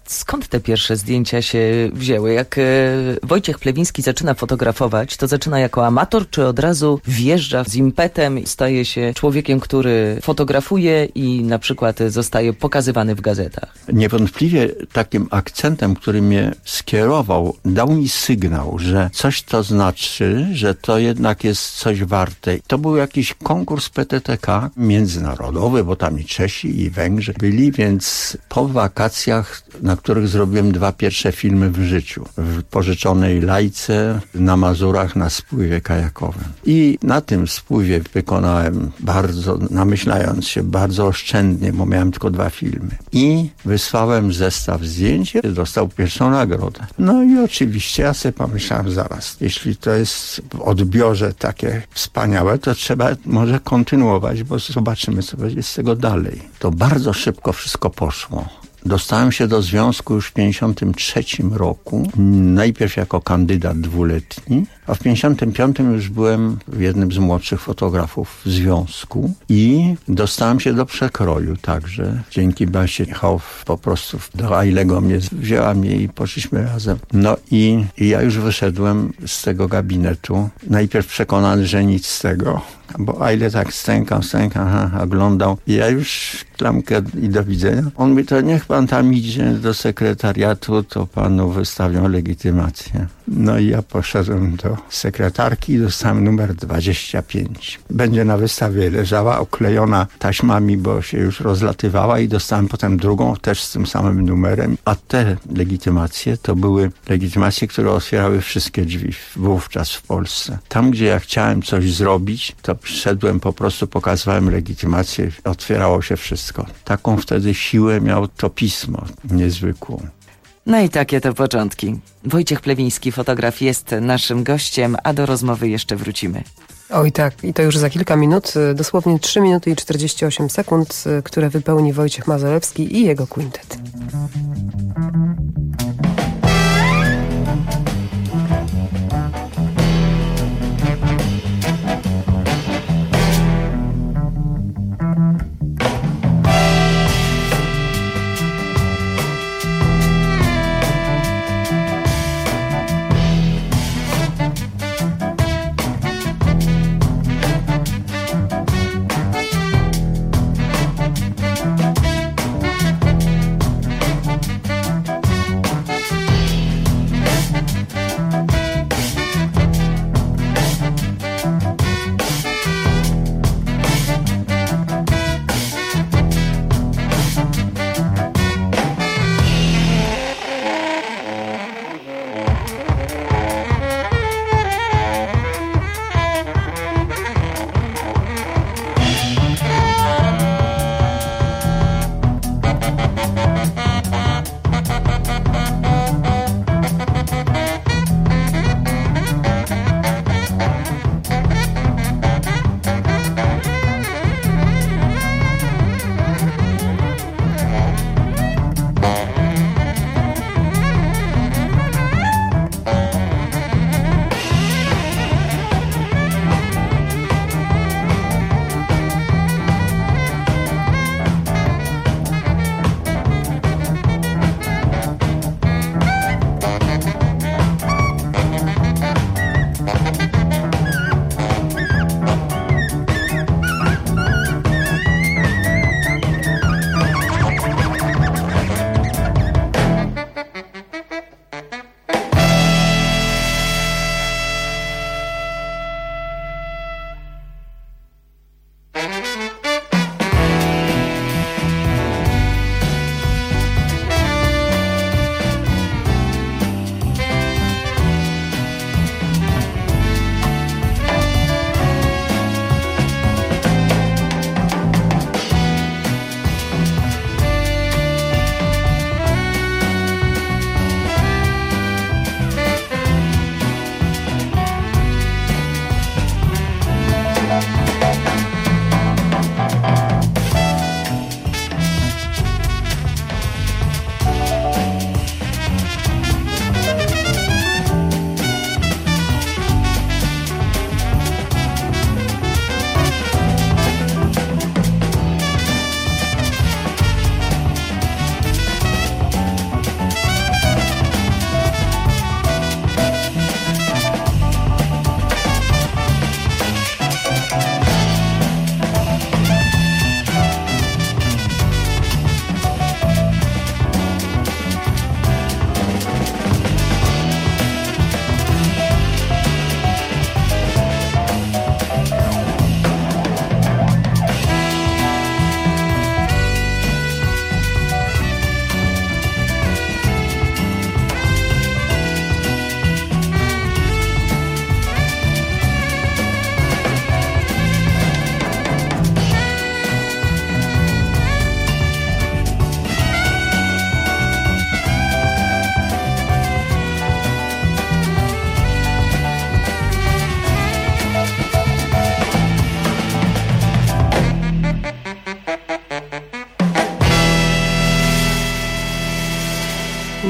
skąd te pierwsze zdjęcia się wzięły? Jak Wojciech Plewiński zaczyna fotografować, to zaczyna jako amator, czy od razu wjeżdża z impetem i staje się człowiekiem, który fotografuje i na przykład zostaje pokazywany w gazetach? Niewątpliwie takim akcentem, który mnie skierował, dał mi sygnał, że coś to znaczy, że to jednak jest coś warte. To był jakiś konkurs PTTK międzynarodowy, bo tam i Czesi, i Węgrzy byli, więc po wakacjach, na których zrobiłem 2 pierwsze filmy w życiu. W pożyczonej Lajce, na Mazurach, na spływie kajakowym. I na tym spływie wykonałem bardzo, namyślając się, bardzo oszczędnie, bo miałem tylko 2 filmy. I wysłałem zestaw zdjęć, dostał pierwszą nagrodę. No i oczywiście ja sobie pomyślałem zaraz, jeśli to jest w odbiorze takie wspaniałe, to trzeba może kontynuować, bo zobaczymy, co będzie z tego dalej. To bardzo szybko wszystko poszło. Dostałem się do związku już w 1953 roku, najpierw jako kandydat 2-letni, a w 1955 już byłem jednym z młodszych fotografów w związku i dostałem się do przekroju także. Dzięki Basie Hoff po prostu do Ailego wzięła mnie i poszliśmy razem. No i ja już wyszedłem z tego gabinetu, najpierw przekonany, że nic z tego, bo Aile tak stękał, oglądał. I ja już klamkę i do widzenia. On mówi, to niech pan tam idzie do sekretariatu, to panu wystawią legitymację. No i ja poszedłem do sekretarki i dostałem numer 25. Będzie na wystawie leżała, oklejona taśmami, bo się już rozlatywała i dostałem potem drugą, też z tym samym numerem. A te legitymacje to były legitymacje, które otwierały wszystkie drzwi wówczas w Polsce. Tam, gdzie ja chciałem coś zrobić, to przyszedłem, po prostu pokazywałem legitymację, otwierało się wszystko. Taką wtedy siłę miało to pismo, niezwykłą. No i takie to początki. Wojciech Plewiński, fotograf, jest naszym gościem, a do rozmowy jeszcze wrócimy. Oj tak, i to już za kilka minut, dosłownie 3 minuty i 48 sekund, które wypełni Wojciech Mazolewski i jego kwintet.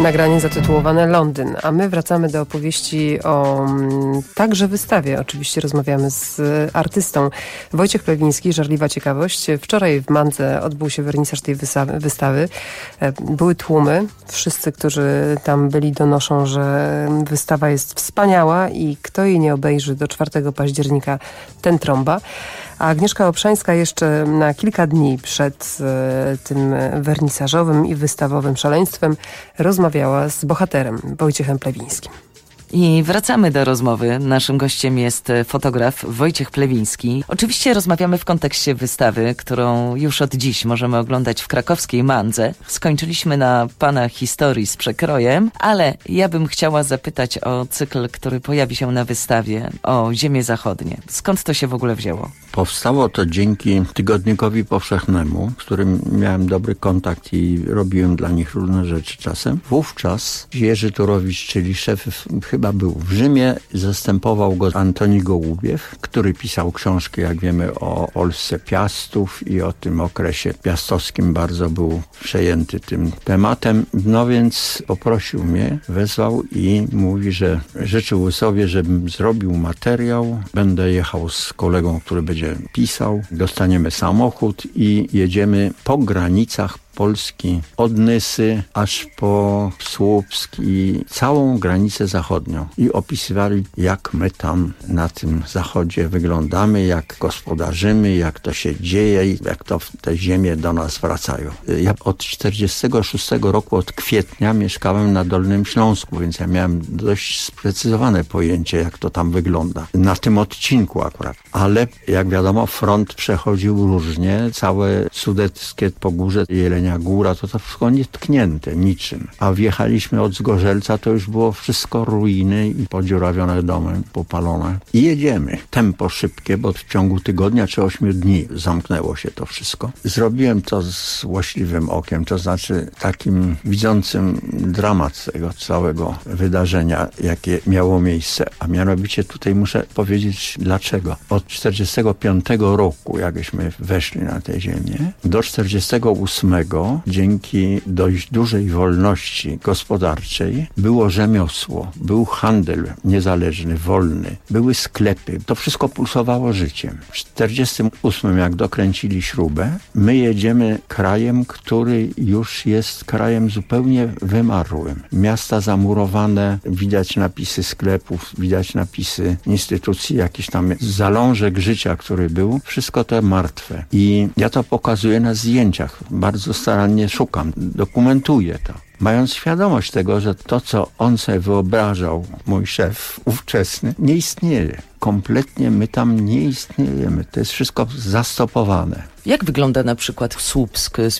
Nagranie zatytułowane Londyn, a my wracamy do opowieści o także wystawie. Oczywiście rozmawiamy z artystą. Wojciech Plewiński, Żarliwa ciekawość. Wczoraj w Mandze odbył się wernisaż tej wystawy. Były tłumy. Wszyscy, którzy tam byli, donoszą, że wystawa jest wspaniała i kto jej nie obejrzy do 4 października, ten trąba. A Agnieszka Obszańska jeszcze na kilka dni przed tym wernisażowym i wystawowym szaleństwem rozmawiała z bohaterem Wojciechem Plewińskim. I wracamy do rozmowy. Naszym gościem jest fotograf Wojciech Plewiński. Oczywiście rozmawiamy w kontekście wystawy, którą już od dziś możemy oglądać w krakowskiej Mandze. Skończyliśmy na pana historii z przekrojem, ale ja bym chciała zapytać o cykl, który pojawi się na wystawie, o Ziemie Zachodnie. Skąd to się w ogóle wzięło? Powstało to dzięki Tygodnikowi Powszechnemu, z którym miałem dobry kontakt i robiłem dla nich różne rzeczy czasem. Wówczas Jerzy Turowicz, czyli szef, chyba był w Rzymie, zastępował go Antoni Gołubiew, który pisał książki, jak wiemy, o Polsce Piastów i o tym okresie piastowskim bardzo był przejęty tym tematem. No więc poprosił mnie, wezwał i mówi, że życzył sobie, żebym zrobił materiał. Będę jechał z kolegą, który będzie pisał. Dostaniemy samochód i jedziemy po granicach Polski, od Nysy aż po Słupsk i całą granicę zachodnią. I opisywali, jak my tam na tym zachodzie wyglądamy, jak gospodarzymy, jak to się dzieje i jak to te ziemie do nas wracają. Ja od 46 roku, od kwietnia mieszkałem na Dolnym Śląsku, więc ja miałem dość sprecyzowane pojęcie, jak to tam wygląda. Na tym odcinku akurat. Ale jak wiadomo, front przechodził różnie. Całe sudeckie Pogórze, Jelenia Góra, to wszystko nietknięte niczym. A wjechaliśmy od Zgorzelca, to już było wszystko ruiny i podziurawione domem, popalone. I jedziemy. Tempo szybkie, bo w ciągu tygodnia czy 8 dni zamknęło się to wszystko. Zrobiłem to z złośliwym okiem, to znaczy takim widzącym dramat tego całego wydarzenia, jakie miało miejsce. A mianowicie tutaj muszę powiedzieć dlaczego. Od 45 roku, jakśmy weszli na tę ziemię, do 48 dzięki dość dużej wolności gospodarczej było rzemiosło, był handel niezależny, wolny, były sklepy. To wszystko pulsowało życiem. W 48 jak dokręcili śrubę, my jedziemy krajem, który już jest krajem zupełnie wymarłym. Miasta zamurowane, widać napisy sklepów, widać napisy instytucji, jakiś tam zalążek życia, który był. Wszystko to martwe. I ja to pokazuję na zdjęciach. Bardzo starannie szukam, dokumentuję to. Mając świadomość tego, że to, co on sobie wyobrażał, mój szef ówczesny, nie istnieje. Kompletnie my tam nie istniejemy. To jest wszystko zastopowane. Jak wygląda na przykład Słupsk z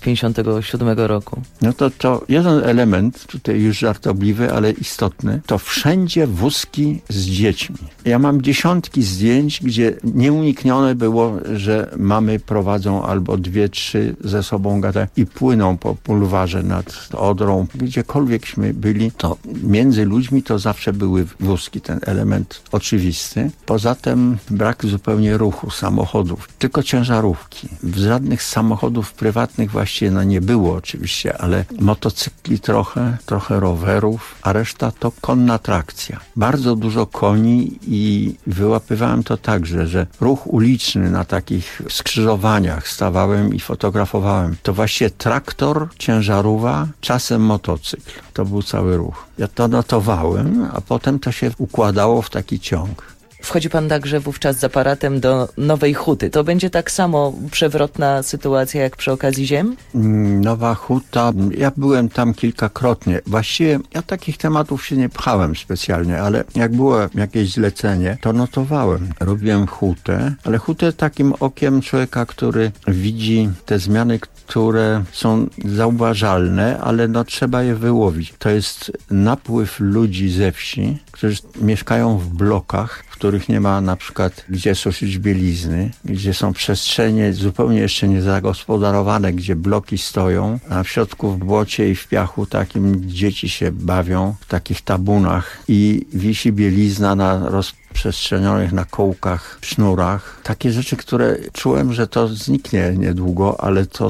57 roku? No to jeden element, tutaj już żartobliwy, ale istotny, to wszędzie wózki z dziećmi. Ja mam dziesiątki zdjęć, gdzie nieuniknione było, że mamy prowadzą albo 2, 3 ze sobą gadają i płyną po bulwarze nad Odrą. Gdziekolwiekśmy byli, to między ludźmi to zawsze były wózki, ten element oczywisty. Poza tym brak zupełnie ruchu samochodów, tylko ciężarówki. Żadnych samochodów prywatnych właściwie nie było oczywiście, ale motocykli trochę rowerów, a reszta to konna trakcja. Bardzo dużo koni i wyłapywałem to także, że ruch uliczny na takich skrzyżowaniach stawałem i fotografowałem. To właściwie traktor, ciężarówka, czasem motocykl. To był cały ruch. Ja to notowałem, a potem to się układało w taki ciąg. Wchodzi pan także wówczas z aparatem do Nowej Huty. To będzie tak samo przewrotna sytuacja jak przy okazji ziem? Nowa Huta, ja byłem tam kilkakrotnie. Właściwie ja takich tematów się nie pchałem specjalnie, ale jak było jakieś zlecenie, to notowałem. Robiłem hutę, ale hutę takim okiem człowieka, który widzi te zmiany, które są zauważalne, ale trzeba je wyłowić. To jest napływ ludzi ze wsi, którzy mieszkają w blokach, w których nie ma na przykład gdzie suszyć bielizny, gdzie są przestrzenie zupełnie jeszcze niezagospodarowane, gdzie bloki stoją, a w środku w błocie i w piachu takim dzieci się bawią w takich tabunach i wisi bielizna na rozprzestrzenionych na kołkach, sznurach. Takie rzeczy, które czułem, że to zniknie niedługo, ale to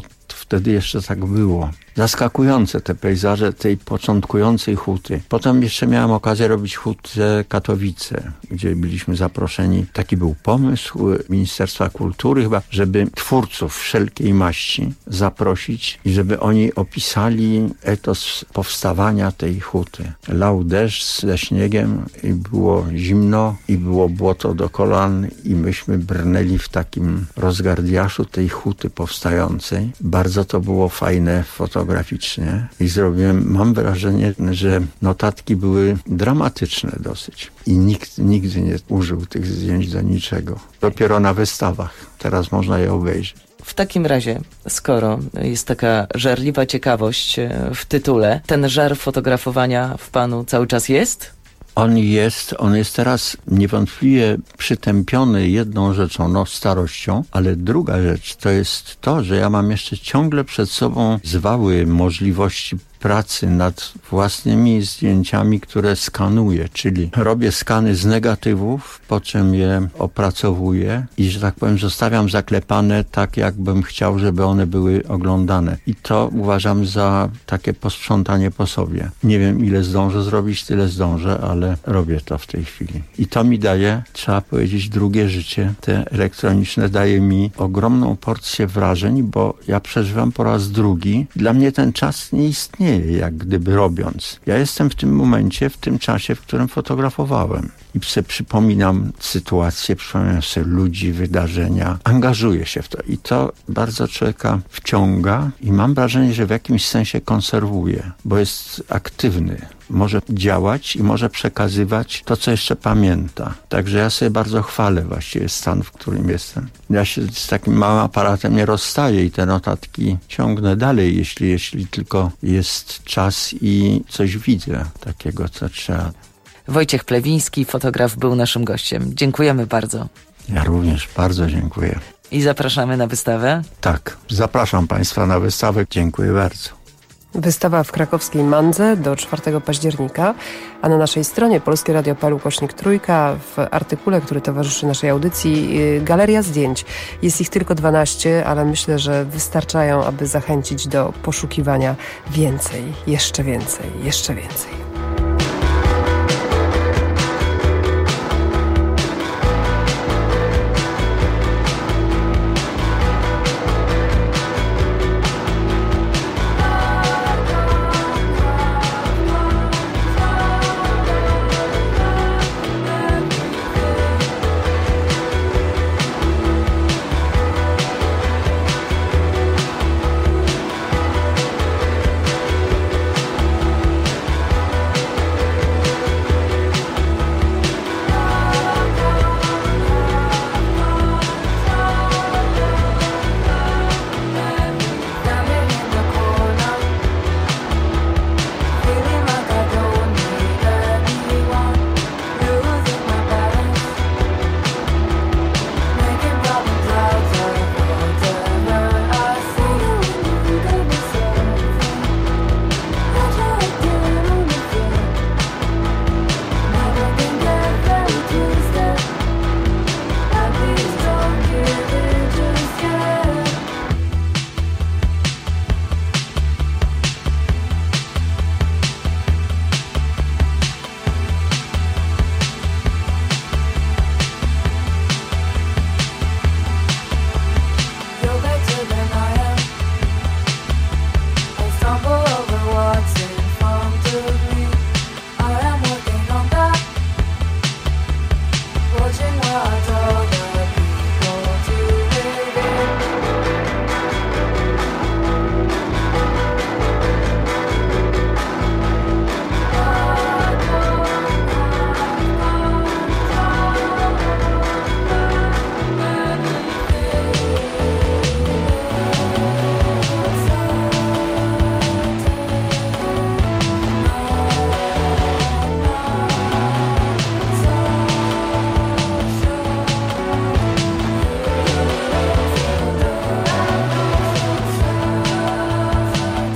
Wtedy jeszcze tak było. Zaskakujące te pejzaże tej początkującej huty. Potem jeszcze miałem okazję robić hutę Katowice, gdzie byliśmy zaproszeni. Taki był pomysł Ministerstwa Kultury chyba, żeby twórców wszelkiej maści zaprosić i żeby oni opisali etos powstawania tej huty. Lał deszcz ze śniegiem i było zimno i było błoto do kolan i myśmy brnęli w takim rozgardiaszu tej huty powstającej. Bardzo to było fajne fotograficznie i zrobiłem, mam wrażenie, że notatki były dramatyczne dosyć i nikt nigdy nie użył tych zdjęć do niczego. Dopiero na wystawach. Teraz można je obejrzeć. W takim razie, skoro jest taka żarliwa ciekawość w tytule, ten żar fotografowania w panu cały czas jest? On jest teraz niewątpliwie przytępiony jedną rzeczą, starością, ale druga rzecz to jest to, że ja mam jeszcze ciągle przed sobą zwały możliwości pracy nad własnymi zdjęciami, które skanuję, czyli robię skany z negatywów, po czym je opracowuję i, że tak powiem, zostawiam zaklepane tak, jakbym chciał, żeby one były oglądane. I to uważam za takie posprzątanie po sobie. Nie wiem, ile zdążę zrobić, tyle zdążę, ale robię to w tej chwili. I to mi daje, trzeba powiedzieć, drugie życie. Te elektroniczne daje mi ogromną porcję wrażeń, bo ja przeżywam po raz drugi. Dla mnie ten czas nie istnieje, jak gdyby robiąc. Ja jestem w tym momencie, w tym czasie, w którym fotografowałem. I sobie przypominam sytuacje, przypominam sobie ludzi, wydarzenia. Angażuję się w to. I to bardzo człowieka wciąga i mam wrażenie, że w jakimś sensie konserwuje, bo jest aktywny. Może działać i może przekazywać to, co jeszcze pamięta. Także ja sobie bardzo chwalę właściwie stan, w którym jestem. Ja się z takim małym aparatem nie rozstaję i te notatki ciągnę dalej, jeśli tylko jest czas i coś widzę takiego, co trzeba. Wojciech Plewiński, fotograf, był naszym gościem. Dziękujemy bardzo. Ja również bardzo dziękuję. I zapraszamy na wystawę? Tak, zapraszam Państwa na wystawę. Dziękuję bardzo. Wystawa w krakowskiej Mandze do 4 października, a na naszej stronie polskieradio.pl/3 w artykule, który towarzyszy naszej audycji, galeria zdjęć. Jest ich tylko 12, ale myślę, że wystarczają, aby zachęcić do poszukiwania więcej, jeszcze więcej, jeszcze więcej.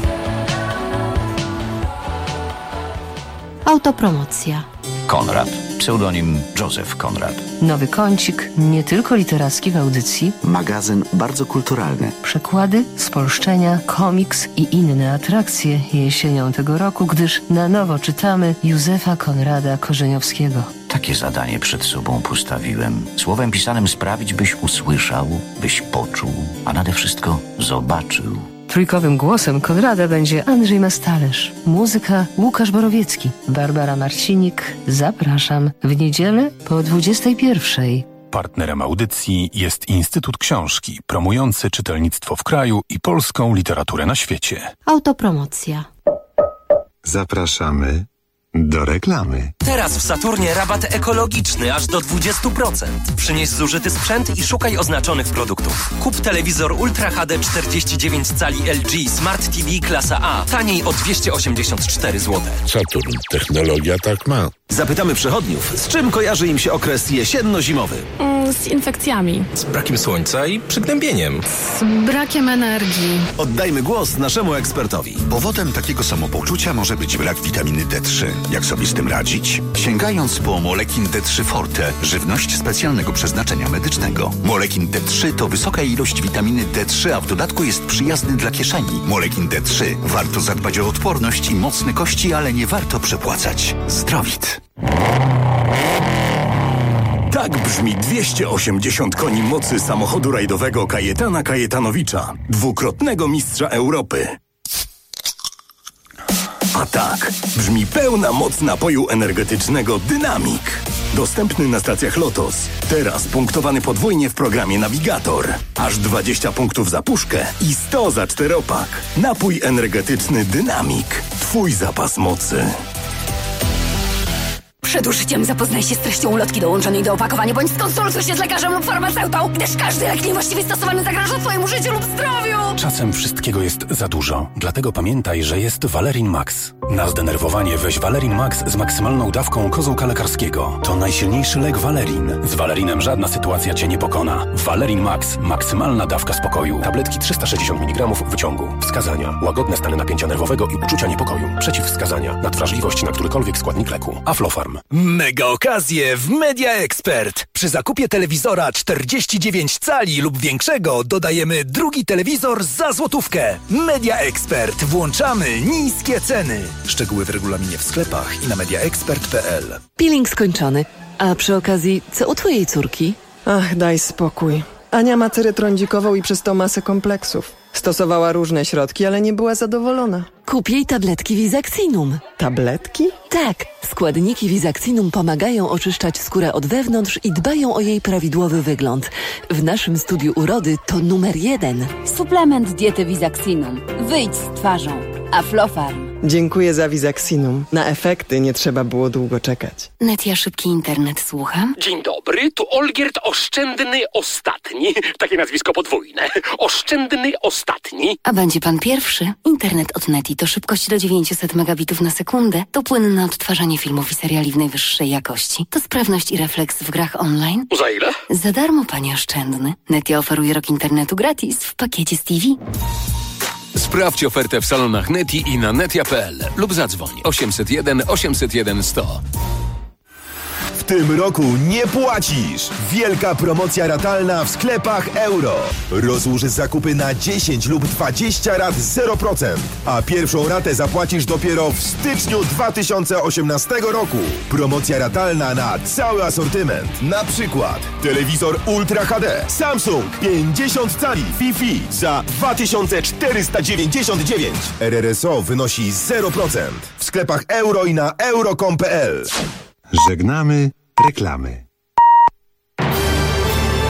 Autopromocja. Konrad. Pseudonim Józef Konrad. Nowy kącik, nie tylko literacki w audycji. Magazyn bardzo kulturalny. Przekłady, spolszczenia, komiks i inne atrakcje jesienią tego roku, gdyż na nowo czytamy Józefa Konrada Korzeniowskiego. Takie zadanie przed sobą postawiłem. Słowem pisanym sprawić, byś usłyszał, byś poczuł, a nade wszystko zobaczył. Trójkowym głosem Konrada będzie Andrzej Mastalerz. Muzyka Łukasz Borowiecki. Barbara Marcinik. Zapraszam w niedzielę po 21:00. Partnerem audycji jest Instytut Książki, promujący czytelnictwo w kraju i polską literaturę na świecie. Autopromocja. Zapraszamy do reklamy. Teraz w Saturnie rabat ekologiczny aż do 20%. Przynieś zużyty sprzęt i szukaj oznaczonych produktów. Kup telewizor Ultra HD 49 cali LG Smart TV klasa A taniej o 284 zł. Saturn. Technologia tak ma. Zapytamy przechodniów, z czym kojarzy im się okres jesienno-zimowy? Z infekcjami. Z brakiem słońca i przygnębieniem. Z brakiem energii. Oddajmy głos naszemu ekspertowi. Powodem takiego samopoczucia może być brak witaminy D3. Jak sobie z tym radzić? Sięgając po Molekin D3 Forte, żywność specjalnego przeznaczenia medycznego. Molekin D3 to wysoka ilość witaminy D3, a w dodatku jest przyjazny dla kieszeni. Molekin D3. Warto zadbać o odporność i mocne kości, ale nie warto przepłacać. Zdrowit. Tak brzmi 280 koni mocy samochodu rajdowego Kajetana Kajetanowicza, dwukrotnego mistrza Europy. A tak brzmi pełna moc napoju energetycznego Dynamik. Dostępny na stacjach Lotos. Teraz punktowany podwójnie w programie Navigator. Aż 20 punktów za puszkę i 100 za czteropak. Napój energetyczny Dynamik. Twój zapas mocy. Przed użyciem zapoznaj się z treścią ulotki dołączonej do opakowania, bądź skonsultuj się z lekarzem lub farmaceutą, gdyż każdy lek niewłaściwie stosowany zagraża twojemu życiu lub zdrowiu. Czasem wszystkiego jest za dużo, dlatego pamiętaj, że jest Valerin Max. Na zdenerwowanie weź Valerin Max z maksymalną dawką kozłka lekarskiego. To najsilniejszy lek Valerin. Z Valerinem żadna sytuacja cię nie pokona. Valerin Max. Maksymalna dawka spokoju. Tabletki 360 mg wyciągu. Wskazania. Łagodne stany napięcia nerwowego i uczucia niepokoju. Przeciwwskazania. Nadwrażliwość na którykolwiek składnik leku. Aflofarm. Mega okazje w Media Expert. Przy zakupie telewizora 49 cali lub większego dodajemy drugi telewizor za złotówkę. Media Expert. Włączamy niskie ceny. Szczegóły w regulaminie w sklepach i na mediaexpert.pl. Peeling skończony. A przy okazji, co u twojej córki? Ach, daj spokój. Ania ma tyrę trądzikową i przez to masę kompleksów. Stosowała różne środki, ale nie była zadowolona. Kup jej tabletki Visaxinum. Tabletki? Tak. Składniki Visaxinum pomagają oczyszczać skórę od wewnątrz i dbają o jej prawidłowy wygląd. W naszym studiu urody to numer 1. Suplement diety Visaxinum. Wyjdź z twarzą. Aflofarm. Dziękuję za Visaxinum. Na efekty nie trzeba było długo czekać. Netia, szybki internet, słucham. Dzień dobry, tu Olgierd Oszczędny Ostatni. Takie nazwisko podwójne. Oszczędny Ostatni. A będzie pan pierwszy? Internet od Neti to szybkość do 900 megabitów na sekundę, to płynne odtwarzanie filmów i seriali w najwyższej jakości, to sprawność i refleks w grach online. Za ile? Za darmo, panie Oszczędny. Netia oferuje rok internetu gratis w pakiecie z TV. Sprawdź ofertę w salonach Neti i na netia.pl lub zadzwoń 801 801 100. W tym roku nie płacisz! Wielka promocja ratalna w sklepach Euro. Rozłóż zakupy na 10 lub 20 rat 0%, a pierwszą ratę zapłacisz dopiero w styczniu 2018 roku. Promocja ratalna na cały asortyment. Na przykład telewizor Ultra HD Samsung 50 cali Wi-Fi za 2499. RRSO wynosi 0%. W sklepach Euro i na euro.com.pl. Żegnamy reklamy.